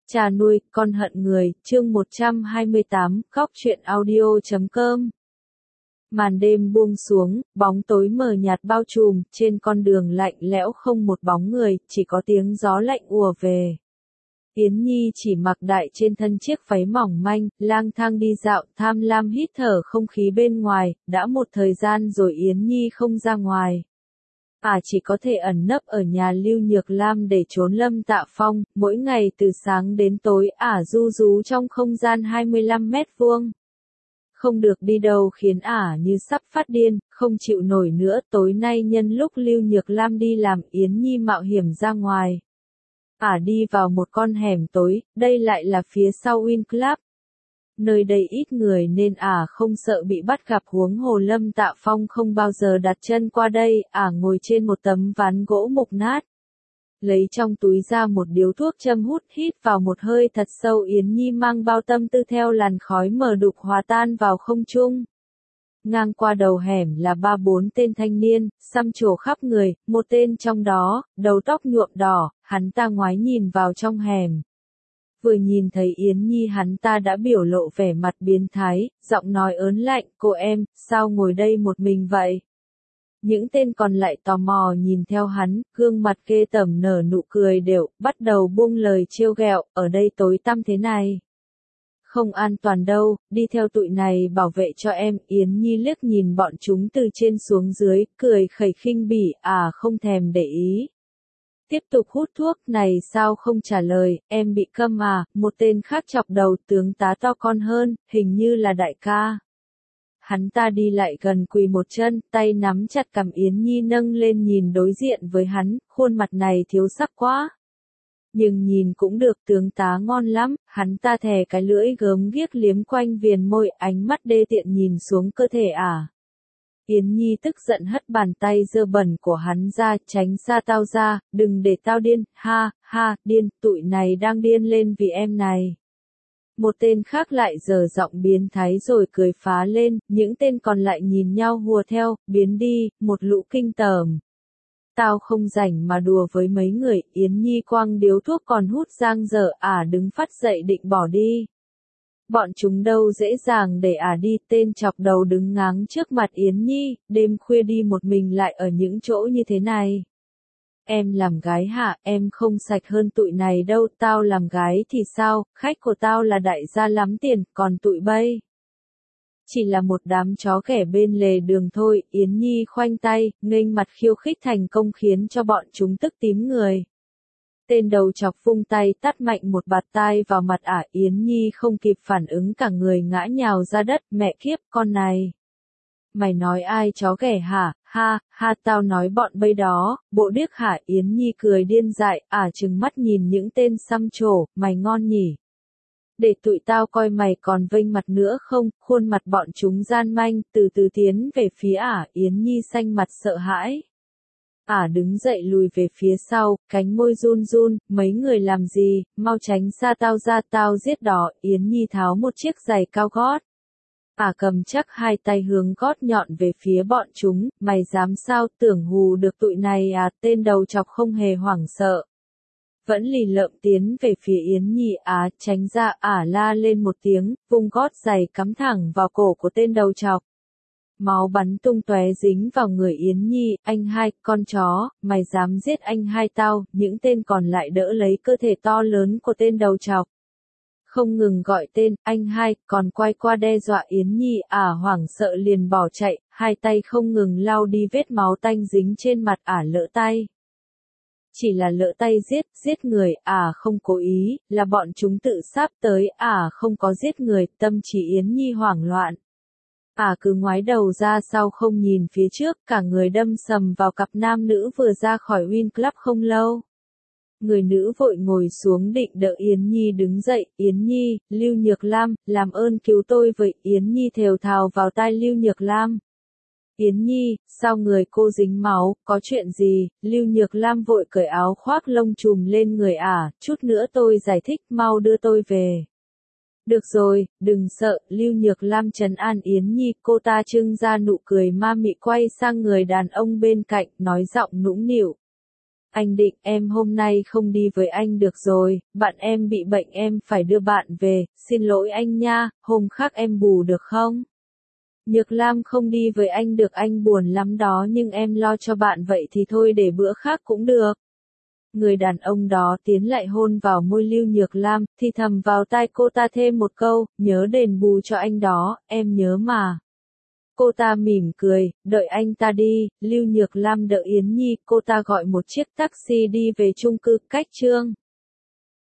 Cha nuôi, con hận người, chương 128, góc truyện audio.com. Màn đêm buông xuống, bóng tối mờ nhạt bao trùm, trên con đường lạnh lẽo không một bóng người, chỉ có tiếng gió lạnh ùa về. Yến Nhi chỉ mặc đại trên thân chiếc váy mỏng manh, lang thang đi dạo, tham lam hít thở không khí bên ngoài, đã một thời gian rồi Yến Nhi không ra ngoài. Chỉ có thể ẩn nấp ở nhà Lưu Nhược Lam để trốn Lâm Tạ Phong, mỗi ngày từ sáng đến tối ru rú trong không gian 25 mét vuông. Không được đi đâu khiến như sắp phát điên, không chịu nổi nữa. Tối nay nhân lúc Lưu Nhược Lam đi làm, Yến Nhi mạo hiểm ra ngoài. Đi vào một con hẻm tối, đây lại là phía sau Win Club. Nơi đây ít người nên không sợ bị bắt gặp, huống hồ Lâm Tạ Phong không bao giờ đặt chân qua đây, ngồi trên một tấm ván gỗ mục nát. Lấy trong túi ra một điếu thuốc châm hút, hít vào một hơi thật sâu. Yến Nhi mang bao tâm tư theo làn khói mờ đục hòa tan vào không trung. Ngang qua đầu hẻm là 3-4 tên thanh niên, xăm trổ khắp người, một tên trong đó, đầu tóc nhuộm đỏ, hắn ta ngoái nhìn vào trong hẻm. Vừa nhìn thấy Yến Nhi hắn ta đã biểu lộ vẻ mặt biến thái, giọng nói ớn lạnh, cô em, sao ngồi đây một mình vậy? Những tên còn lại tò mò nhìn theo hắn, gương mặt ghê tởm nở nụ cười đều, bắt đầu buông lời trêu ghẹo, ở đây tối tăm thế này. Không an toàn đâu, đi theo tụi này bảo vệ cho em. Yến Nhi liếc nhìn bọn chúng từ trên xuống dưới, cười khẩy khinh bỉ, không thèm để ý. Tiếp tục hút thuốc, này sao không trả lời, em bị câm một tên khác chọc đầu, tướng tá to con hơn, hình như là đại ca. Hắn ta đi lại gần quỳ một chân, tay nắm chặt cằm. Yến Nhi nâng lên nhìn đối diện với hắn, khuôn mặt này thiếu sắc quá. Nhưng nhìn cũng được, tướng tá ngon lắm, hắn ta thè cái lưỡi gớm ghiếc liếm quanh viền môi, ánh mắt đê tiện nhìn xuống cơ thể Yến Nhi tức giận hất bàn tay dơ bẩn của hắn ra, tránh xa tao ra, đừng để tao điên, ha, điên, tụi này đang điên lên vì em này. Một tên khác lại giở giọng biến thái rồi cười phá lên, những tên còn lại nhìn nhau hùa theo, biến đi, một lũ kinh tởm. Tao không rảnh mà đùa với mấy người. Yến Nhi quăng điếu thuốc còn hút giang dở, đứng phát dậy định bỏ đi. Bọn chúng đâu dễ dàng để đi, tên chọc đầu đứng ngáng trước mặt Yến Nhi, đêm khuya đi một mình lại ở những chỗ như thế này. Em làm gái hả, em không sạch hơn tụi này đâu, tao làm gái thì sao, khách của tao là đại gia lắm tiền, còn tụi bay chỉ là một đám chó ghẻ bên lề đường thôi. Yến Nhi khoanh tay, nghênh mặt khiêu khích thành công khiến cho bọn chúng tức tím người. Tên đầu chọc vung tay tát mạnh một bạt tai vào mặt Yến Nhi không kịp phản ứng, cả người ngã nhào ra đất. Mẹ kiếp, con này. Mày nói ai chó ghẻ hả? Ha, tao nói bọn bây đó, bộ điếc hả? Yến Nhi cười điên dại, trừng mắt nhìn những tên xăm trổ, mày ngon nhỉ? Để tụi tao coi mày còn vênh mặt nữa không? Khuôn mặt bọn chúng gian manh, từ từ tiến về phía Yến Nhi xanh mặt sợ hãi. Đứng dậy lùi về phía sau, cánh môi run run, mấy người làm gì, mau tránh xa tao ra, tao giết đó. Yến Nhi tháo một chiếc giày cao gót. Cầm chắc hai tay hướng gót nhọn về phía bọn chúng, mày dám sao, tưởng hù được tụi này tên đầu chọc không hề hoảng sợ. Vẫn lì lợm tiến về phía Yến Nhi, tránh ra, la lên một tiếng, vung gót giày cắm thẳng vào cổ của tên đầu chọc. Máu bắn tung tóe dính vào người Yến Nhi. Anh hai, con chó, mày dám giết anh hai tao? Những tên còn lại đỡ lấy cơ thể to lớn của tên đầu chọc. Không ngừng gọi tên, anh hai, còn quay qua đe dọa Yến Nhi, hoảng sợ liền bỏ chạy, hai tay không ngừng lau đi vết máu tanh dính trên mặt, lỡ tay. Chỉ là lỡ tay giết người, không cố ý, là bọn chúng tự sáp tới, không có giết người. Tâm trí Yến Nhi hoảng loạn. Cứ ngoái đầu ra sau không nhìn phía trước, cả người đâm sầm vào cặp nam nữ vừa ra khỏi Win Club không lâu. Người nữ vội ngồi xuống định đỡ Yến Nhi đứng dậy. Yến Nhi, Lưu Nhược Lam, làm ơn cứu tôi với. Yến Nhi thều thào vào tai Lưu Nhược Lam. Yến Nhi, sao người cô dính máu, có chuyện gì? Lưu Nhược Lam vội cởi áo khoác lông trùm lên người chút nữa tôi giải thích, mau đưa tôi về. Được rồi, đừng sợ. Lưu Nhược Lam trấn an Yến Nhi, cô ta trưng ra nụ cười ma mị quay sang người đàn ông bên cạnh, nói giọng nũng nịu. Anh Định, em hôm nay không đi với anh được rồi, bạn em bị bệnh em phải đưa bạn về, xin lỗi anh nha, hôm khác em bù được không? Nhược Lam không đi với anh được, anh buồn lắm đó, nhưng em lo cho bạn vậy thì thôi, để bữa khác cũng được. Người đàn ông đó tiến lại hôn vào môi Lưu Nhược Lam, thì thầm vào tai cô ta thêm một câu, nhớ đền bù cho anh đó, em nhớ mà. Cô ta mỉm cười, đợi anh ta đi. Lưu Nhược Lam đợi Yến Nhi, cô ta gọi một chiếc taxi đi về chung cư Cách Trương.